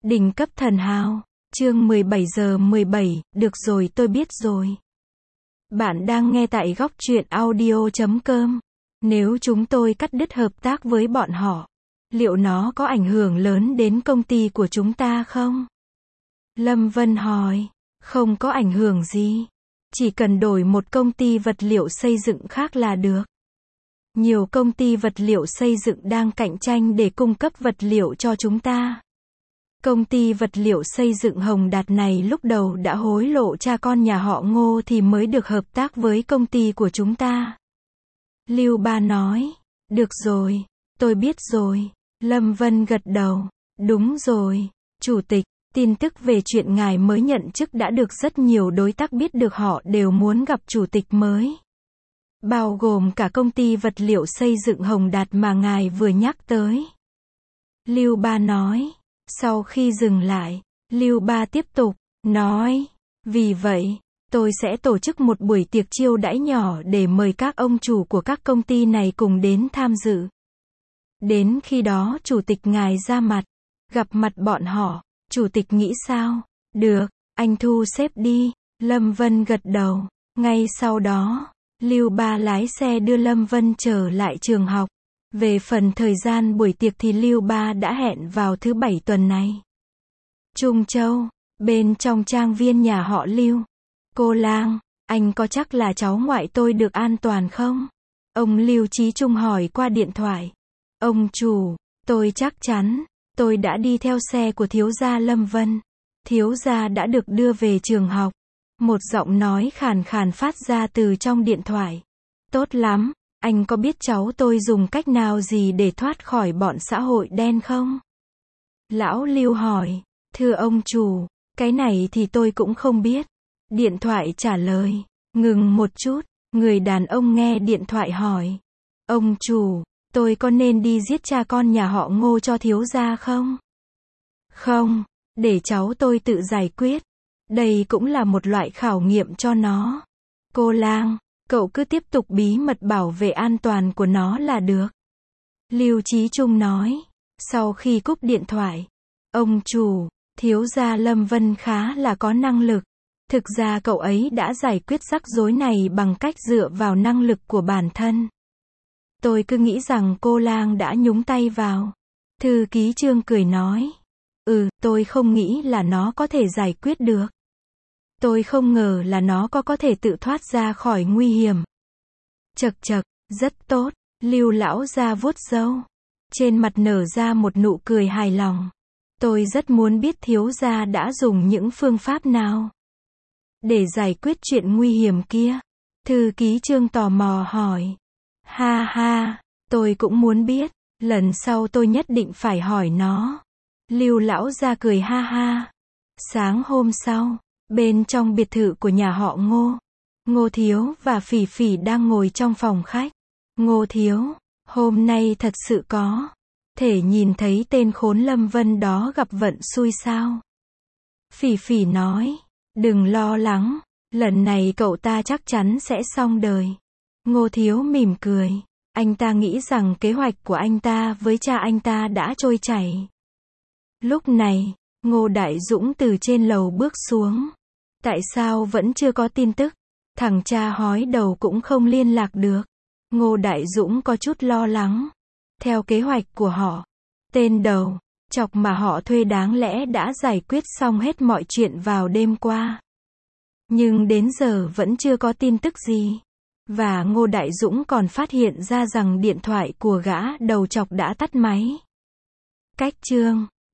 Đỉnh cấp thần hào. Chương 17:17, được rồi tôi biết rồi. Bạn đang nghe tại góc truyện audio.com. Nếu chúng tôi cắt đứt hợp tác với bọn họ, liệu nó có ảnh hưởng lớn đến công ty của chúng ta không? Lâm Vân hỏi. Không có ảnh hưởng gì. Chỉ cần đổi một công ty vật liệu xây dựng khác là được. Nhiều công ty vật liệu xây dựng đang cạnh tranh để cung cấp vật liệu cho chúng ta. Công ty vật liệu xây dựng Hồng Đạt này lúc đầu đã hối lộ cha con nhà họ Ngô thì mới được hợp tác với công ty của chúng ta. Lưu Ba nói. Được rồi, tôi biết rồi. Lâm Vân gật đầu. Đúng rồi, Chủ tịch, tin tức về chuyện ngài mới nhận chức đã được rất nhiều đối tác biết được, họ đều muốn gặp Chủ tịch mới. Bao gồm cả công ty vật liệu xây dựng Hồng Đạt mà ngài vừa nhắc tới. Lưu Ba nói. Sau khi dừng lại, Lưu Ba tiếp tục, nói, vì vậy, tôi sẽ tổ chức một buổi tiệc chiêu đãi nhỏ để mời các ông chủ của các công ty này cùng đến tham dự. Đến khi đó Chủ tịch ngài ra mặt, gặp mặt bọn họ, Chủ tịch nghĩ sao? Được, anh thu xếp đi. Lâm Vân gật đầu. Ngay sau đó, Lưu Ba lái xe đưa Lâm Vân trở lại trường học. Về phần thời gian buổi tiệc thì Lưu Ba đã hẹn vào thứ Bảy tuần này. Trung Châu, bên trong trang viên nhà họ Lưu. Cô Lang, anh có chắc là cháu ngoại tôi được an toàn không? Ông Lưu Chí Trung hỏi qua điện thoại. Ông chủ, tôi chắc chắn, tôi đã đi theo xe của thiếu gia Lâm Vân. Thiếu gia đã được đưa về trường học. Một giọng nói khàn khàn phát ra từ trong điện thoại. Tốt lắm. Anh có biết cháu tôi dùng cách nào gì để thoát khỏi bọn xã hội đen không? Lão Lưu hỏi. Thưa ông chủ, cái này thì tôi cũng không biết. Điện thoại trả lời. Ngừng một chút, người đàn ông nghe điện thoại hỏi. Ông chủ, tôi có nên đi giết cha con nhà họ Ngô cho thiếu gia không? Không, để cháu tôi tự giải quyết. Đây cũng là một loại khảo nghiệm cho nó. Cô Lang, cậu cứ tiếp tục bí mật bảo vệ an toàn của nó là được. Lưu Chí Trung nói. Sau khi cúp điện thoại. Ông chủ, thiếu gia Lâm Vân khá là có năng lực. Thực ra cậu ấy đã giải quyết rắc rối này bằng cách dựa vào năng lực của bản thân. Tôi cứ nghĩ rằng cô Lang đã nhúng tay vào. Thư ký Trương cười nói. Tôi không nghĩ là nó có thể giải quyết được. Tôi không ngờ là nó có thể tự thoát ra khỏi nguy hiểm. Chậc chậc, rất tốt. Lưu lão gia vuốt râu. Trên mặt nở ra một nụ cười hài lòng. Tôi rất muốn biết thiếu gia đã dùng những phương pháp nào để giải quyết chuyện nguy hiểm kia. Thư ký Trương tò mò hỏi. Ha ha, tôi cũng muốn biết. Lần sau tôi nhất định phải hỏi nó. Lưu lão gia cười ha ha. Sáng hôm sau, bên trong biệt thự của nhà họ Ngô, Ngô Thiếu và Phỉ Phỉ đang ngồi trong phòng khách. Ngô Thiếu, hôm nay thật sự có thể nhìn thấy tên khốn Lâm Vân đó gặp vận xui sao? Phỉ Phỉ nói, đừng lo lắng, lần này cậu ta chắc chắn sẽ xong đời. Ngô Thiếu mỉm cười, anh ta nghĩ rằng kế hoạch của anh ta với cha anh ta đã trôi chảy. Lúc này, Ngô Đại Dũng từ trên lầu bước xuống. Tại sao vẫn chưa có tin tức? Thằng cha hói đầu cũng không liên lạc được. Ngô Đại Dũng có chút lo lắng. Theo kế hoạch của họ, tên đầu chọc mà họ thuê đáng lẽ đã giải quyết xong hết mọi chuyện vào đêm qua. Nhưng đến giờ vẫn chưa có tin tức gì. Và Ngô Đại Dũng còn phát hiện ra rằng điện thoại của gã đầu chọc đã tắt máy. Cách chương